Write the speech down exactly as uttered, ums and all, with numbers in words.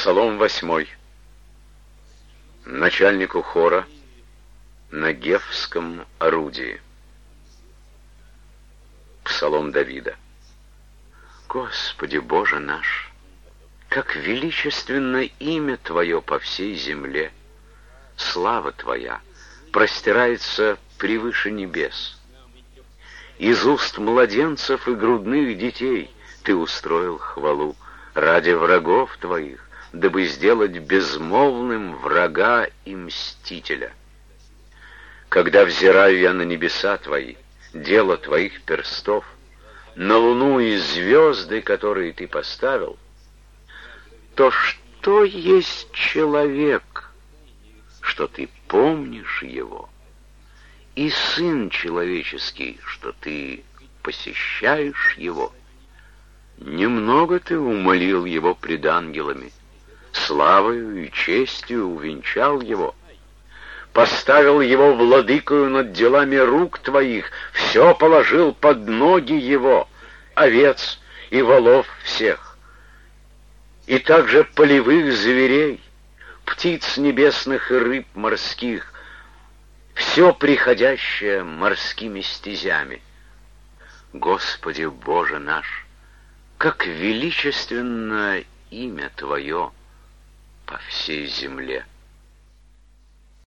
Псалом восьмой. Начальнику хора на гефском орудии. Псалом Давида. Господи Боже наш, как величественно имя Твое по всей земле! Слава Твоя простирается превыше небес. Из уст младенцев и грудных детей Ты устроил хвалу ради врагов Твоих, дабы сделать безмолвным врага и мстителя. Когда взираю я на небеса Твои, дело Твоих перстов, на луну и звезды, которые Ты поставил, то что есть человек, что Ты помнишь его, и сын человеческий, что Ты посещаешь его? Немного Ты умолил его пред ангелами, славою и честью увенчал его, поставил его владыкою над делами рук Твоих, все положил под ноги его, овец и волов всех, и также полевых зверей, птиц небесных и рыб морских, все приходящее морскими стезями. Господи Боже наш, как величественно имя Твое по всей земле!